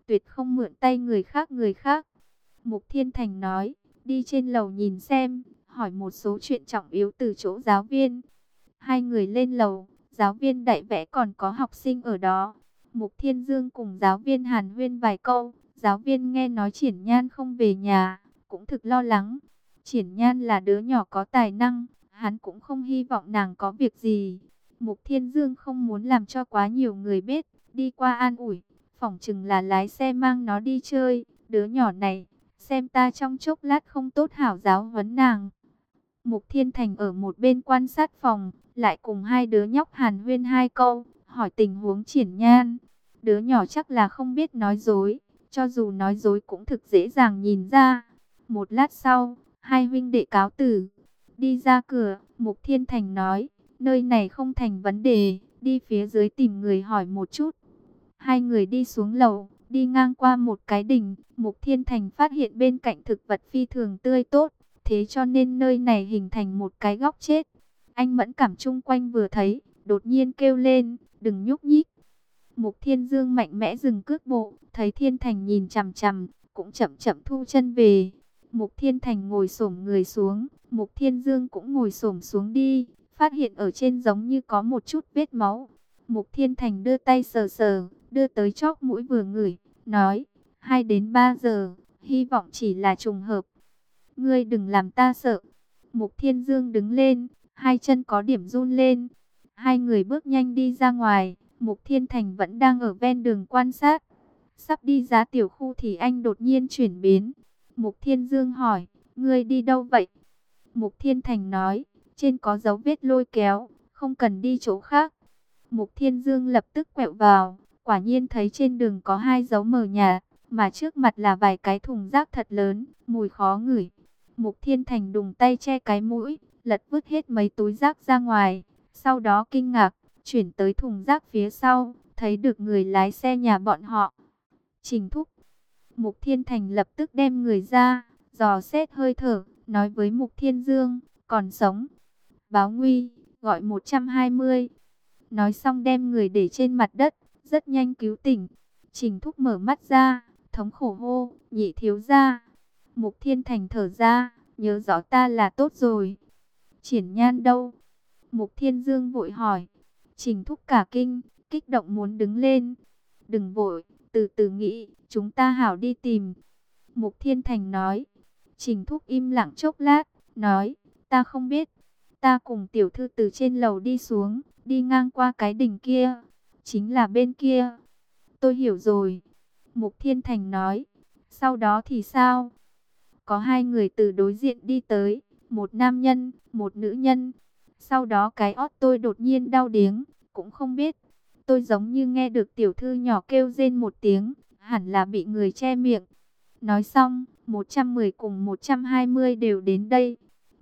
tuyệt không mượn tay người khác. Mục Thiên Thành nói, đi trên lầu nhìn xem, hỏi một số chuyện trọng yếu từ chỗ giáo viên. Hai người lên lầu, giáo viên dạy vẽ còn có học sinh ở đó. Mục Thiên Dương cùng giáo viên hàn huyên vài câu, giáo viên nghe nói Triển Nhan không về nhà, cũng thực lo lắng. Triển Nhan là đứa nhỏ có tài năng, hắn cũng không hy vọng nàng có việc gì. Mục Thiên Dương không muốn làm cho quá nhiều người biết, đi qua an ủi, phỏng chừng là lái xe mang nó đi chơi, đứa nhỏ này, xem ta trong chốc lát không tốt hảo giáo huấn nàng. Mục Thiên Thành ở một bên quan sát phòng, lại cùng hai đứa nhóc hàn huyên hai câu, hỏi tình huống Triển Nhan. Đứa nhỏ chắc là không biết nói dối, cho dù nói dối cũng thực dễ dàng nhìn ra. Một lát sau, hai huynh đệ cáo từ. Đi ra cửa, Mục Thiên Thành nói, nơi này không thành vấn đề, đi phía dưới tìm người hỏi một chút. Hai người đi xuống lầu, đi ngang qua một cái đình, Mục Thiên Thành phát hiện bên cạnh thực vật phi thường tươi tốt, thế cho nên nơi này hình thành một cái góc chết. Anh mẫn cảm chung quanh vừa thấy, đột nhiên kêu lên, đừng nhúc nhích. Mục Thiên Dương mạnh mẽ dừng cước bộ, thấy Thiên Thành nhìn chằm chằm, cũng chậm chậm thu chân về. Mục Thiên Thành ngồi xổm người xuống, Mục Thiên Dương cũng ngồi xổm xuống đi, phát hiện ở trên giống như có một chút vết máu. Mục Thiên Thành đưa tay sờ sờ, đưa tới chóp mũi vừa ngửi, nói, 2 đến 3 giờ, hy vọng chỉ là trùng hợp. Ngươi đừng làm ta sợ. Mục Thiên Dương đứng lên, hai chân có điểm run lên. Hai người bước nhanh đi ra ngoài, Mục Thiên Thành vẫn đang ở ven đường quan sát. Sắp đi ra tiểu khu thì anh đột nhiên chuyển biến. Mục Thiên Dương hỏi, ngươi đi đâu vậy? Mục Thiên Thành nói, trên có dấu vết lôi kéo, không cần đi chỗ khác. Mục Thiên Dương lập tức quẹo vào, quả nhiên thấy trên đường có 2 dấu mờ nhạt, mà trước mặt là vài cái thùng rác thật lớn, mùi khó ngửi. Mục Thiên Thành đùng tay che cái mũi, lật vứt hết mấy túi rác ra ngoài, sau đó kinh ngạc, chuyển tới thùng rác phía sau, thấy được người lái xe nhà bọn họ. Trình Thúc. Mục Thiên Thành lập tức đem người ra, dò xét hơi thở, nói với Mục Thiên Dương, còn sống. Báo nguy, gọi 120. Nói xong đem người để trên mặt đất, rất nhanh cứu tỉnh. Trình Thúc mở mắt ra, thống khổ hô, Nhị thiếu gia. Mục Thiên Thành thở ra, nhớ rõ ta là tốt rồi. Triển Nhan đâu? Mục Thiên Dương vội hỏi. Trình Thúc cả kinh, kích động muốn đứng lên. Đừng vội, từ từ nghĩ, chúng ta hảo đi tìm. Mục Thiên Thành nói. Trình Thúc im lặng chốc lát, nói, ta không biết. Ta cùng tiểu thư từ trên lầu đi xuống, đi ngang qua cái đỉnh kia, chính là bên kia. Tôi hiểu rồi. Mục Thiên Thành nói. Sau đó thì sao? Có 2 người từ đối diện đi tới, một nam nhân, một nữ nhân. Sau đó cái ót tôi đột nhiên đau điếng, cũng không biết. Tôi giống như nghe được tiểu thư nhỏ kêu rên một tiếng, hẳn là bị người che miệng. Nói xong, 110 cùng 120 đều đến đây.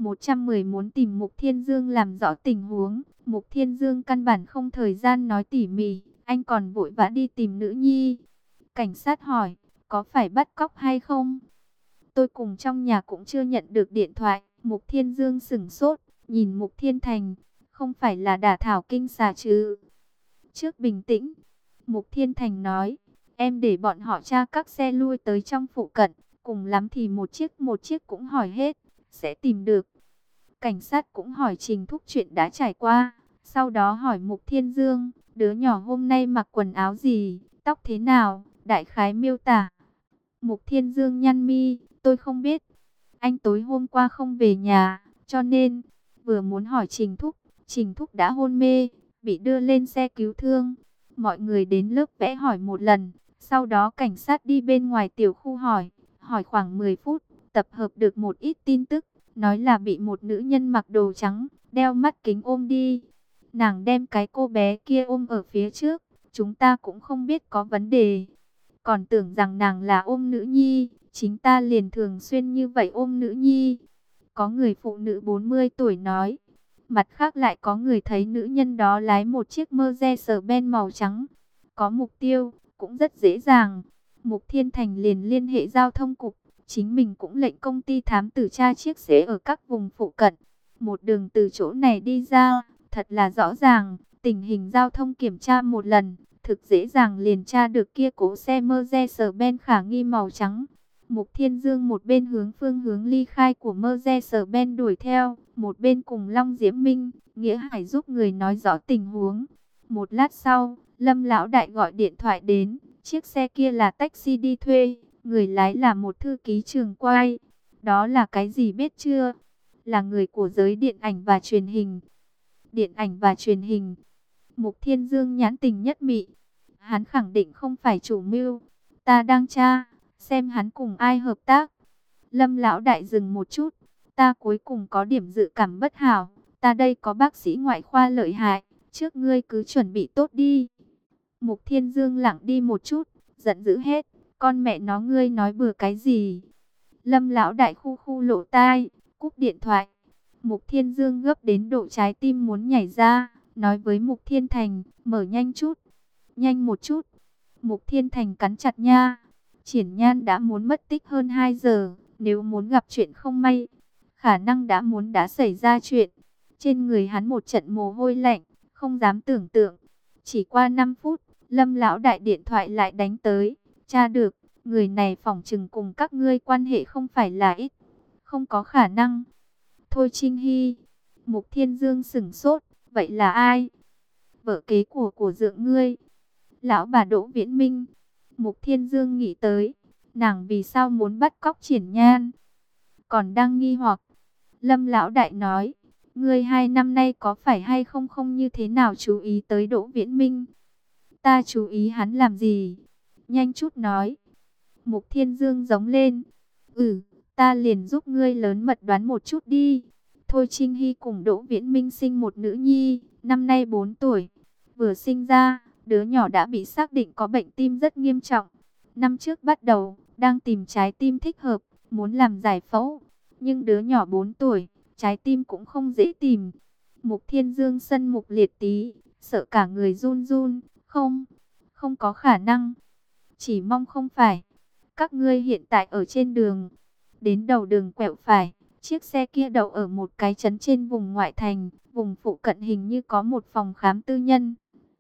110 muốn tìm Mục Thiên Dương làm rõ tình huống. Mục Thiên Dương căn bản không thời gian nói tỉ mỉ, anh còn vội vã đi tìm nữ nhi. Cảnh sát hỏi, có phải bắt cóc hay không? Tôi cùng trong nhà cũng chưa nhận được điện thoại. Mục Thiên Dương sửng sốt, nhìn Mục Thiên Thành, không phải là đả thảo kinh xà chứ? Trước bình tĩnh, Mục Thiên Thành nói, em để bọn họ tra các xe lui tới trong phụ cận, cùng lắm thì một chiếc cũng hỏi hết, sẽ tìm được. Cảnh sát cũng hỏi Trình Thúc chuyện đã trải qua, sau đó hỏi Mục Thiên Dương, đứa nhỏ hôm nay mặc quần áo gì, tóc thế nào, đại khái miêu tả. Mục Thiên Dương nhăn mi, tôi không biết. Anh tối hôm qua không về nhà, cho nên vừa muốn hỏi Trình Thúc đã hôn mê, bị đưa lên xe cứu thương. Mọi người đến lớp vẽ hỏi một lần, sau đó cảnh sát đi bên ngoài tiểu khu hỏi khoảng 10 phút, tập hợp được một ít tin tức, nói là bị một nữ nhân mặc đồ trắng, đeo mắt kính ôm đi. Nàng đem cái cô bé kia ôm ở phía trước, chúng ta cũng không biết có vấn đề. Còn tưởng rằng nàng là ôm nữ nhi, chính ta liền thường xuyên như vậy ôm nữ nhi. Có người phụ nữ 40 tuổi nói. Mặt khác lại có người thấy nữ nhân đó lái một chiếc Mercedes-Benz màu trắng. Có mục tiêu, cũng rất dễ dàng. Mục Thiên Thành liền liên hệ giao thông cục. Chính mình cũng lệnh công ty thám tử tra chiếc xe ở các vùng phụ cận. Một đường từ chỗ này đi ra, thật là rõ ràng. Tình hình giao thông kiểm tra một lần, thực dễ dàng liền tra được kia cỗ xe Mercedes-Benz khả nghi màu trắng. Mục Thiên Dương một bên hướng phương hướng ly khai của Mercedes-Benz đuổi theo, một bên cùng Long Diễm Minh, Nghĩa Hải giúp người nói rõ tình huống. Một lát sau, Lâm Lão Đại gọi điện thoại đến, chiếc xe kia là taxi đi thuê, người lái là một thư ký Trường Quay. Đó là cái gì biết chưa? Là người của giới điện ảnh và truyền hình. Điện ảnh và truyền hình. Mục Thiên Dương nhãn tình nhất mị. Hắn khẳng định không phải chủ mưu. Ta đang tra, xem hắn cùng ai hợp tác. Lâm Lão Đại dừng một chút. Ta cuối cùng có điểm dự cảm bất hảo. Ta đây có bác sĩ ngoại khoa lợi hại. Trước ngươi cứ chuẩn bị tốt đi. Mục Thiên Dương lặng đi một chút, giận dữ hết. Con mẹ nó ngươi nói bừa cái gì? Lâm Lão Đại khu khu lỗ tai, cúp điện thoại. Mục Thiên Dương gấp đến độ trái tim muốn nhảy ra, nói với Mục Thiên Thành, mở nhanh chút, nhanh một chút. Mục Thiên Thành cắn chặt nha. Triển Nhan đã muốn mất tích hơn 2 giờ, nếu muốn gặp chuyện không may, khả năng đã xảy ra chuyện. Trên người hắn một trận mồ hôi lạnh, không dám tưởng tượng. Chỉ qua 5 phút, Lâm Lão Đại điện thoại lại đánh tới, tra được, người này phỏng chừng cùng các ngươi quan hệ không phải là ít, không có khả năng. Thôi Trinh Hy. Mục Thiên Dương sửng sốt, vậy là ai? Vợ kế của dượng ngươi. Lão bà Đỗ Viễn Minh. Mục Thiên Dương nghĩ tới, nàng vì sao muốn bắt cóc Triển Nhan? Còn đang nghi hoặc. Lâm Lão Đại nói, ngươi 2 năm nay có phải hay không không như thế nào chú ý tới Đỗ Viễn Minh? Ta chú ý hắn làm gì? Nhanh chút nói. Mục Thiên Dương giống lên. Ta liền giúp ngươi lớn mật đoán một chút đi. Thôi Trinh Hy cùng Đỗ Viễn Minh sinh một nữ nhi, năm nay 4 tuổi. Vừa sinh ra, đứa nhỏ đã bị xác định có bệnh tim rất nghiêm trọng. Năm trước bắt đầu, đang tìm trái tim thích hợp, muốn làm giải phẫu. Nhưng đứa nhỏ 4 tuổi, trái tim cũng không dễ tìm. Mục Thiên Dương sân mục liệt tí, sợ cả người run run. Không có khả năng. Chỉ mong không phải. Các ngươi hiện tại ở trên đường. Đến đầu đường quẹo phải, chiếc xe kia đậu ở một cái trấn trên vùng ngoại thành. Vùng phụ cận hình như có một phòng khám tư nhân.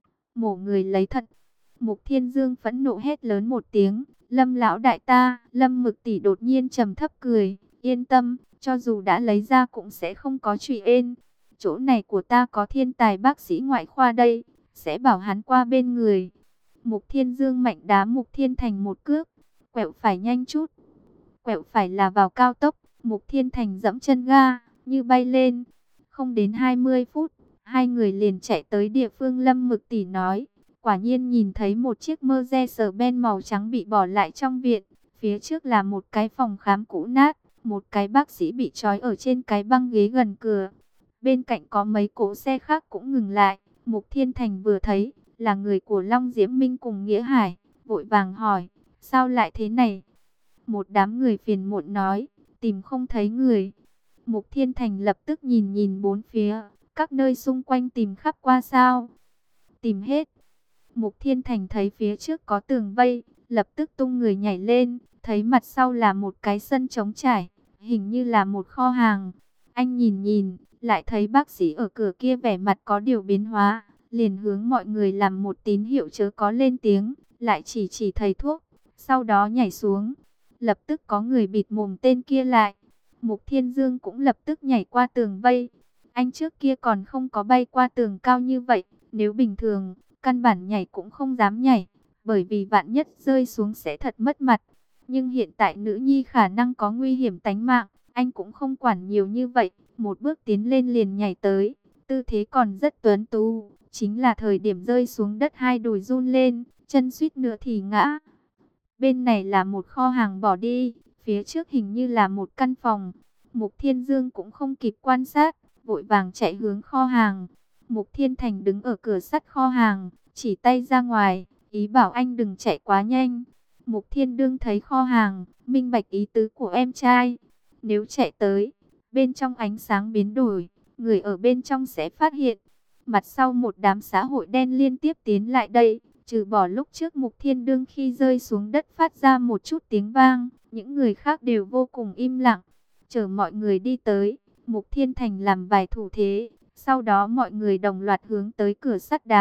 Mổ người lấy thận. Mục Thiên Dương phẫn nộ hét lớn một tiếng. Lâm Lão Đại ta. Lâm Mực Tỷ đột nhiên trầm thấp cười. Yên tâm, cho dù đã lấy ra cũng sẽ không có chuyện ên. Chỗ này của ta có thiên tài bác sĩ ngoại khoa đây, sẽ bảo hắn qua bên người. Mục Thiên Dương mạnh đá Mục Thiên Thành một cước. Quẹo phải nhanh chút. Quẹo phải là vào cao tốc. Mục Thiên Thành dẫm chân ga, như bay lên. Không đến 20 phút, hai người liền chạy tới địa phương Lâm Mực Tỷ nói. Quả nhiên nhìn thấy một chiếc Mercedes-Benz màu trắng bị bỏ lại trong viện. Phía trước là một cái phòng khám cũ nát. Một cái bác sĩ bị trói ở trên cái băng ghế gần cửa. Bên cạnh có mấy cỗ xe khác cũng ngừng lại. Mục Thiên Thành vừa thấy là người của Long Diễm Minh cùng Nghĩa Hải, vội vàng hỏi, sao lại thế này? Một đám người phiền muộn nói, tìm không thấy người. Mục Thiên Thành lập tức nhìn nhìn bốn phía, các nơi xung quanh tìm khắp qua sao? Tìm hết. Mục Thiên Thành thấy phía trước có tường vây, lập tức tung người nhảy lên, thấy mặt sau là một cái sân trống trải, hình như là một kho hàng. Anh nhìn nhìn, lại thấy bác sĩ ở cửa kia vẻ mặt có điều biến hóa, liền hướng mọi người làm một tín hiệu chớ có lên tiếng, lại chỉ thầy thuốc, sau đó nhảy xuống. Lập tức có người bịt mồm tên kia lại. Mục Thiên Dương cũng lập tức nhảy qua tường vây. Anh trước kia còn không có bay qua tường cao như vậy, nếu bình thường, căn bản nhảy cũng không dám nhảy, bởi vì vạn nhất rơi xuống sẽ thật mất mặt. Nhưng hiện tại nữ nhi khả năng có nguy hiểm tánh mạng, anh cũng không quản nhiều như vậy, một bước tiến lên liền nhảy tới, tư thế còn rất tuấn tú, chính là thời điểm rơi xuống đất hai đùi run lên, chân suýt nữa thì ngã. Bên này là một kho hàng bỏ đi, phía trước hình như là một căn phòng. Mục Thiên Dương cũng không kịp quan sát, vội vàng chạy hướng kho hàng. Mục Thiên Thành đứng ở cửa sắt kho hàng, chỉ tay ra ngoài, ý bảo anh đừng chạy quá nhanh. Mục Thiên Đương thấy kho hàng, minh bạch ý tứ của em trai. Nếu chạy tới, bên trong ánh sáng biến đổi, người ở bên trong sẽ phát hiện. Mặt sau một đám xã hội đen liên tiếp tiến lại đây, trừ bỏ lúc trước Mục Thiên Đương khi rơi xuống đất phát ra một chút tiếng vang, những người khác đều vô cùng im lặng. Chờ mọi người đi tới, Mục Thiên Thành làm vài thủ thế, sau đó mọi người đồng loạt hướng tới cửa sắt đá,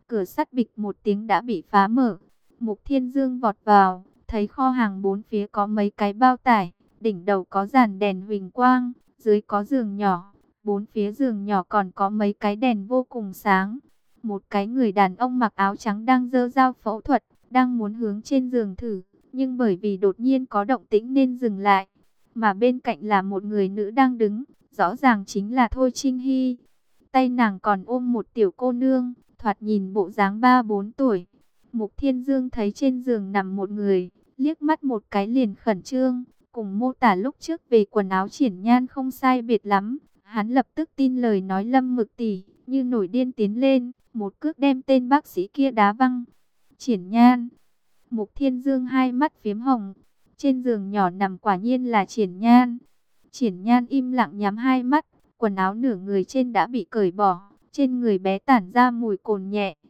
cửa sắt bịch một tiếng đã bị phá mở. Mục Thiên Dương vọt vào, thấy kho hàng bốn phía có mấy cái bao tải, đỉnh đầu có dàn đèn huỳnh quang, dưới có giường nhỏ, bốn phía giường nhỏ còn có mấy cái đèn vô cùng sáng. Một cái người đàn ông mặc áo trắng đang giơ dao phẫu thuật, đang muốn hướng trên giường thử, nhưng bởi vì đột nhiên có động tĩnh nên dừng lại. Mà bên cạnh là một người nữ đang đứng, rõ ràng chính là Thôi Trinh Hy. Tay nàng còn ôm một tiểu cô nương, thoạt nhìn bộ dáng 3-4 tuổi. Mục Thiên Dương thấy trên giường nằm một người, liếc mắt một cái liền khẩn trương, cùng mô tả lúc trước về quần áo Triển Nhan không sai biệt lắm. Hắn lập tức tin lời nói Lâm Mực tỷ, như nổi điên tiến lên, một cước đem tên bác sĩ kia đá văng. Triển Nhan. Mục Thiên Dương hai mắt phiếm hồng. Trên giường nhỏ nằm quả nhiên là Triển Nhan. Triển Nhan im lặng nhắm hai mắt, quần áo nửa người trên đã bị cởi bỏ, trên người bé tản ra mùi cồn nhẹ.